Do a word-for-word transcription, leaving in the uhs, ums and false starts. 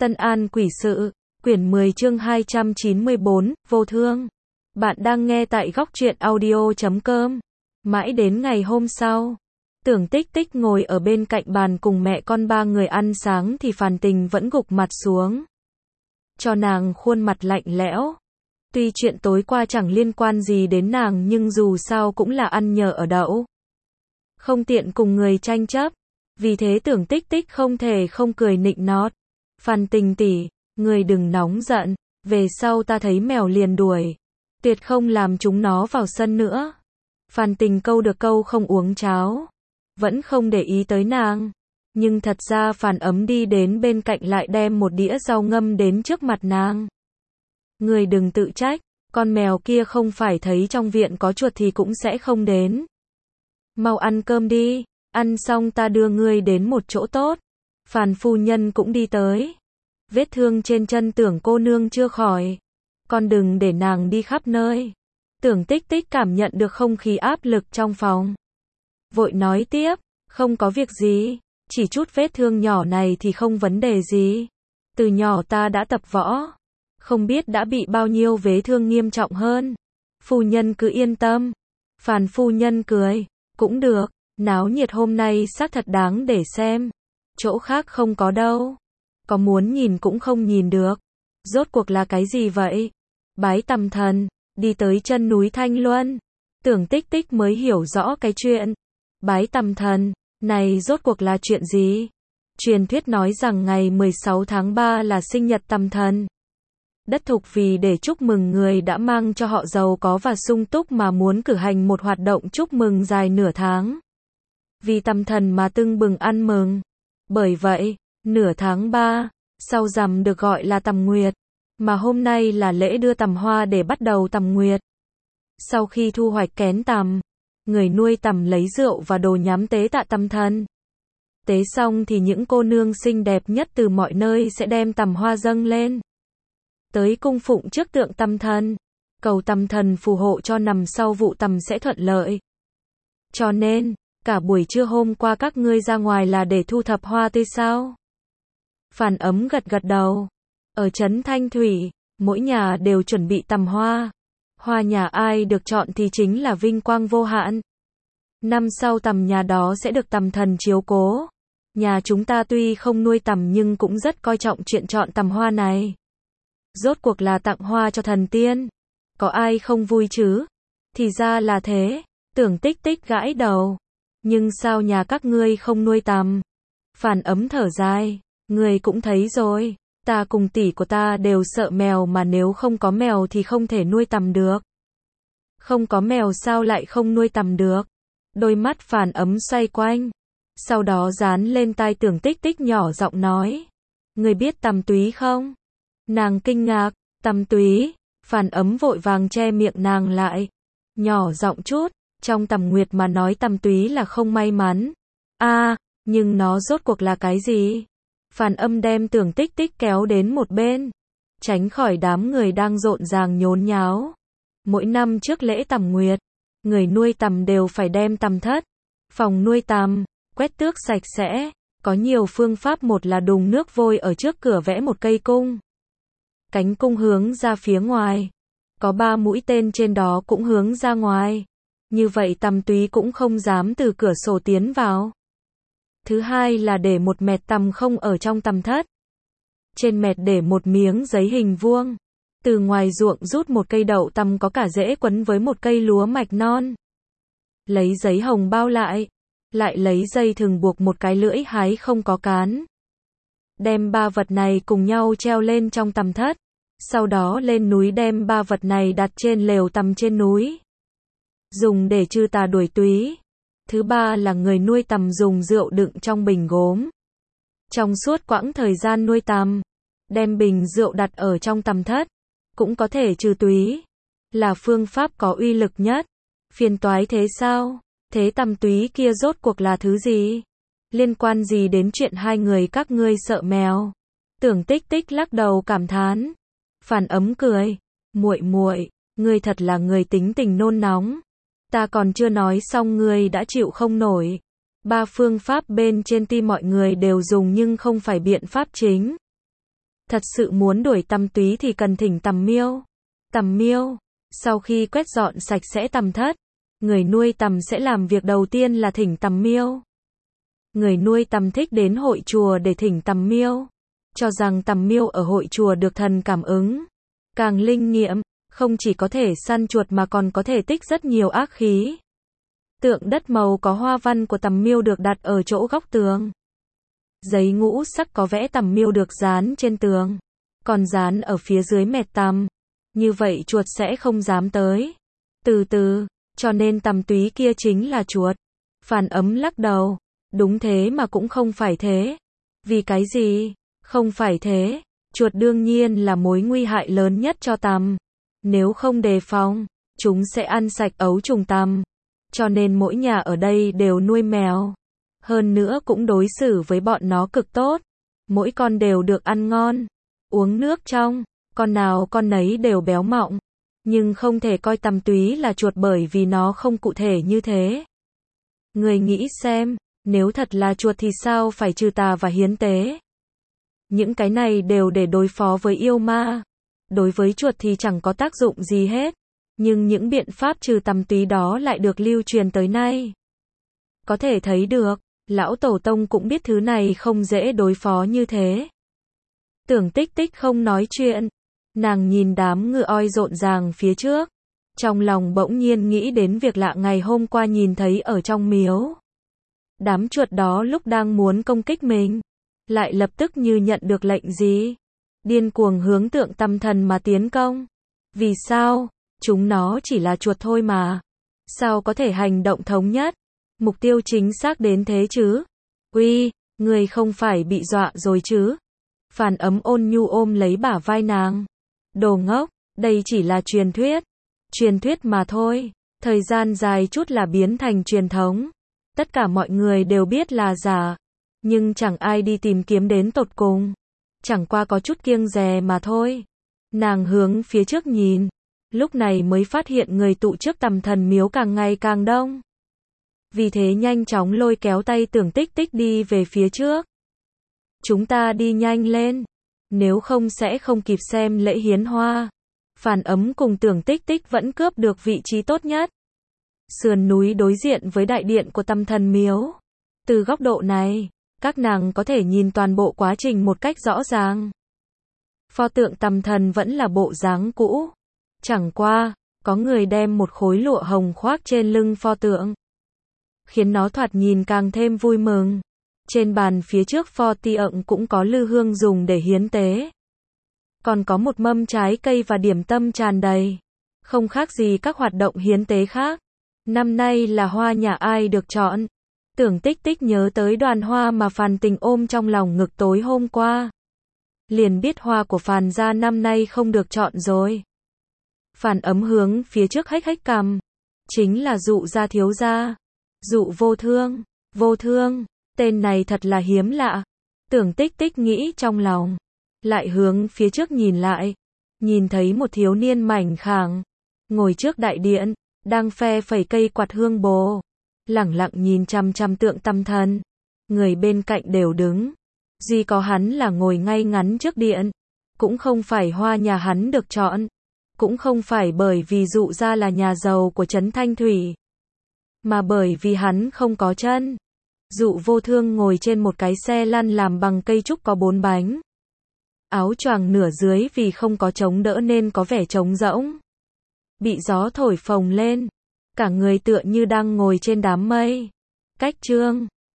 Tân An Quỷ Sự, quyển mười chương hai trăm chín mươi bốn, Vô Thương. Bạn đang nghe tại góc truyện audio chấm com. Mãi đến ngày hôm sau, Tưởng Tích Tích ngồi ở bên cạnh bàn cùng mẹ con ba người ăn sáng thì Phàn Tình vẫn gục mặt xuống. Cho nàng khuôn mặt lạnh lẽo. Tuy chuyện tối qua chẳng liên quan gì đến nàng nhưng dù sao cũng là ăn nhờ ở đậu. Không tiện cùng người tranh chấp. Vì thế Tưởng Tích Tích không thể không cười nịnh nót. Phàn Tình tỷ, người đừng nóng giận, về sau ta thấy mèo liền đuổi. Tuyệt không làm chúng nó vào sân nữa. Phàn Tình câu được câu không uống cháo. Vẫn không để ý tới nàng. Nhưng thật ra Phàn Ấm đi đến bên cạnh lại đem một đĩa rau ngâm đến trước mặt nàng. Người đừng tự trách, con mèo kia không phải thấy trong viện có chuột thì cũng sẽ không đến. Mau ăn cơm đi, ăn xong ta đưa ngươi đến một chỗ tốt. Phàn phu nhân cũng đi tới. Vết thương trên chân Tưởng cô nương chưa khỏi. Con đừng để nàng đi khắp nơi. Tưởng Tích Tích cảm nhận được không khí áp lực trong phòng. Vội nói tiếp, không có việc gì, chỉ chút vết thương nhỏ này thì không vấn đề gì. Từ nhỏ ta đã tập võ, không biết đã bị bao nhiêu vết thương nghiêm trọng hơn. Phu nhân cứ yên tâm. Phàn phu nhân cười, cũng được, náo nhiệt hôm nay xác thật đáng để xem. Chỗ khác không có đâu. Có muốn nhìn cũng không nhìn được. Rốt cuộc là cái gì vậy? Bái Tầm Thần, đi tới chân núi Thanh Luân. Tưởng Tích Tích mới hiểu rõ cái chuyện. Bái Tầm Thần, này rốt cuộc là chuyện gì? Truyền thuyết nói rằng ngày mười sáu tháng ba là sinh nhật Tầm Thần. Đất Thục vì để chúc mừng người đã mang cho họ giàu có và sung túc mà muốn cử hành một hoạt động chúc mừng dài nửa tháng. Vì Tầm Thần mà tưng bừng ăn mừng. Bởi vậy, nửa tháng ba, sau rằm được gọi là Tầm Nguyệt, mà hôm nay là lễ đưa tầm hoa để bắt đầu Tầm Nguyệt. Sau khi thu hoạch kén tầm, người nuôi tầm lấy rượu và đồ nhắm tế tạ Tầm Thần. Tế xong thì những cô nương xinh đẹp nhất từ mọi nơi sẽ đem tầm hoa dâng lên. Tới cung phụng trước tượng Tầm Thần, cầu Tầm Thần phù hộ cho năm sau vụ tầm sẽ thuận lợi. Cho nên, cả buổi trưa hôm qua các ngươi ra ngoài là để thu thập hoa tươi sao? Phàn Ấm gật gật đầu. Ở trấn Thanh Thủy, mỗi nhà đều chuẩn bị tầm hoa. Hoa nhà ai được chọn thì chính là vinh quang vô hạn. Năm sau tầm nhà đó sẽ được Tầm Thần chiếu cố. Nhà chúng ta tuy không nuôi tầm nhưng cũng rất coi trọng chuyện chọn tầm hoa này. Rốt cuộc là tặng hoa cho thần tiên. Có ai không vui chứ? Thì ra là thế. Tưởng Tích Tích gãi đầu. Nhưng sao nhà các ngươi không nuôi tầm? Phàn Ấm thở dài. Người cũng thấy rồi. Ta cùng tỷ của ta đều sợ mèo mà nếu không có mèo thì không thể nuôi tầm được. Không có mèo sao lại không nuôi tầm được? Đôi mắt Phàn Ấm xoay quanh. Sau đó dán lên tai Tưởng Tích Tích nhỏ giọng nói. Người biết Tầm Túy không? Nàng kinh ngạc. Tầm Túy. Phàn Ấm vội vàng che miệng nàng lại. Nhỏ giọng chút. Trong Tầm Nguyệt mà nói Tầm Túy là không may mắn. a à, nhưng nó rốt cuộc là cái gì? Phàn Âm đem Tưởng Tích Tích kéo đến một bên, tránh khỏi đám người đang rộn ràng nhốn nháo. Mỗi năm trước lễ Tầm Nguyệt, người nuôi tầm đều phải đem tầm thất, phòng nuôi tầm, quét tước sạch sẽ. Có nhiều phương pháp, một là đùng nước vôi ở trước cửa vẽ một cây cung. Cánh cung hướng ra phía ngoài. Có ba mũi tên trên đó cũng hướng ra ngoài. Như vậy Tầm Túy cũng không dám từ cửa sổ tiến vào. Thứ hai là để một mẹt tầm không ở trong tầm thất. Trên mẹt để một miếng giấy hình vuông. Từ ngoài ruộng rút một cây đậu tầm có cả rễ quấn với một cây lúa mạch non. Lấy giấy hồng bao lại. Lại lấy dây thừng buộc một cái lưỡi hái không có cán. Đem ba vật này cùng nhau treo lên trong tầm thất. Sau đó lên núi đem ba vật này đặt trên lều tầm trên núi. Dùng để trừ tà đuổi túy. Thứ ba là người nuôi tầm dùng rượu đựng trong bình gốm. Trong suốt quãng thời gian nuôi tầm, đem bình rượu đặt ở trong tầm thất, cũng có thể trừ túy. Là phương pháp có uy lực nhất. Phiền toái thế sao? Thế tầm túy kia rốt cuộc là thứ gì? Liên quan gì đến chuyện hai người các ngươi sợ mèo? Tưởng Tích Tích lắc đầu cảm thán. Phàn Ấm cười. Muội muội, ngươi thật là người tính tình nôn nóng. Ta còn chưa nói xong ngươi đã chịu không nổi. Ba phương pháp bên trên tuy mọi người đều dùng nhưng không phải biện pháp chính. Thật sự muốn đuổi tằm túy thì cần thỉnh tằm miêu. Tằm miêu, sau khi quét dọn sạch sẽ tằm thất, người nuôi tằm sẽ làm việc đầu tiên là thỉnh tằm miêu. Người nuôi tằm thích đến hội chùa để thỉnh tằm miêu, cho rằng tằm miêu ở hội chùa được thần cảm ứng, càng linh nghiệm, không chỉ có thể săn chuột mà còn có thể tích rất nhiều ác khí. Tượng đất màu có hoa văn của tằm miêu được đặt ở chỗ góc tường. Giấy ngũ sắc có vẽ tằm miêu được dán trên tường, còn dán ở phía dưới mẹt tằm. Như vậy chuột sẽ không dám tới. Từ từ, cho nên tằm túy kia chính là chuột. Phản Ấm lắc đầu. Đúng thế mà cũng không phải thế. Vì cái gì? Không phải thế. Chuột đương nhiên là mối nguy hại lớn nhất cho tằm. Nếu không đề phòng, chúng sẽ ăn sạch ấu trùng tằm. Cho nên mỗi nhà ở đây đều nuôi mèo. Hơn nữa cũng đối xử với bọn nó cực tốt. Mỗi con đều được ăn ngon, uống nước trong, con nào con nấy đều béo mọng. Nhưng không thể coi tằm túy là chuột bởi vì nó không cụ thể như thế. Người nghĩ xem, nếu thật là chuột thì sao phải trừ tà và hiến tế? Những cái này đều để đối phó với yêu ma. Đối với chuột thì chẳng có tác dụng gì hết. Nhưng những biện pháp trừ tằm túy đó lại được lưu truyền tới nay. Có thể thấy được, lão tổ tông cũng biết thứ này không dễ đối phó như thế. Tưởng Tích Tích không nói chuyện. Nàng nhìn đám ngựa oi rộn ràng phía trước. Trong lòng bỗng nhiên nghĩ đến việc lạ ngày hôm qua nhìn thấy ở trong miếu. Đám chuột đó lúc đang muốn công kích mình, lại lập tức như nhận được lệnh gì. Điên cuồng hướng tượng tằm thần mà tiến công. Vì sao? Chúng nó chỉ là chuột thôi mà. Sao có thể hành động thống nhất? Mục tiêu chính xác đến thế chứ? Uy, người không phải bị dọa rồi chứ? Phản Ấm ôn nhu ôm lấy bả vai nàng. Đồ ngốc, đây chỉ là truyền thuyết. Truyền thuyết mà thôi. Thời gian dài chút là biến thành truyền thống. Tất cả mọi người đều biết là giả. Nhưng chẳng ai đi tìm kiếm đến tột cùng. Chẳng qua có chút kiêng dè mà thôi. Nàng hướng phía trước nhìn. Lúc này mới phát hiện người tụ trước tằm thần miếu càng ngày càng đông. Vì thế nhanh chóng lôi kéo tay Tưởng Tích Tích đi về phía trước. Chúng ta đi nhanh lên. Nếu không sẽ không kịp xem lễ hiến hoa. Phản Ấm cùng Tưởng Tích Tích vẫn cướp được vị trí tốt nhất. Sườn núi đối diện với đại điện của tằm thần miếu. Từ góc độ này, các nàng có thể nhìn toàn bộ quá trình một cách rõ ràng. Pho tượng tằm thần vẫn là bộ dáng cũ. Chẳng qua, có người đem một khối lụa hồng khoác trên lưng pho tượng, khiến nó thoạt nhìn càng thêm vui mừng. Trên bàn phía trước pho tượng cũng có lư hương dùng để hiến tế. Còn có một mâm trái cây và điểm tâm tràn đầy. Không khác gì các hoạt động hiến tế khác. Năm nay là hoa nhà ai được chọn? Tưởng Tích Tích nhớ tới đoàn hoa mà Phàn Tình ôm trong lòng ngực tối hôm qua. Liền biết hoa của Phàn gia năm nay không được chọn rồi. Phản Ấm hướng phía trước hách hách cằm. Chính là Dụ gia thiếu gia. Dụ Vô Thương. Vô Thương, tên này thật là hiếm lạ. Tưởng Tích Tích nghĩ trong lòng. Lại hướng phía trước nhìn lại. Nhìn thấy một thiếu niên mảnh khảnh, ngồi trước đại điện, đang phe phẩy cây quạt hương bồ. Lẳng lặng nhìn chăm chăm tượng tằm thần. Người bên cạnh đều đứng. Duy có hắn là ngồi ngay ngắn trước điện. Cũng không phải hoa nhà hắn được chọn. Cũng không phải bởi vì Dụ gia là nhà giàu của trấn Thanh Thủy, mà bởi vì hắn không có chân. Dụ Vô Thương ngồi trên một cái xe lăn làm bằng cây trúc có bốn bánh. Áo choàng nửa dưới vì không có chống đỡ nên có vẻ trống rỗng. Bị gió thổi phồng lên. Cả người tựa như đang ngồi trên đám mây. Cách chương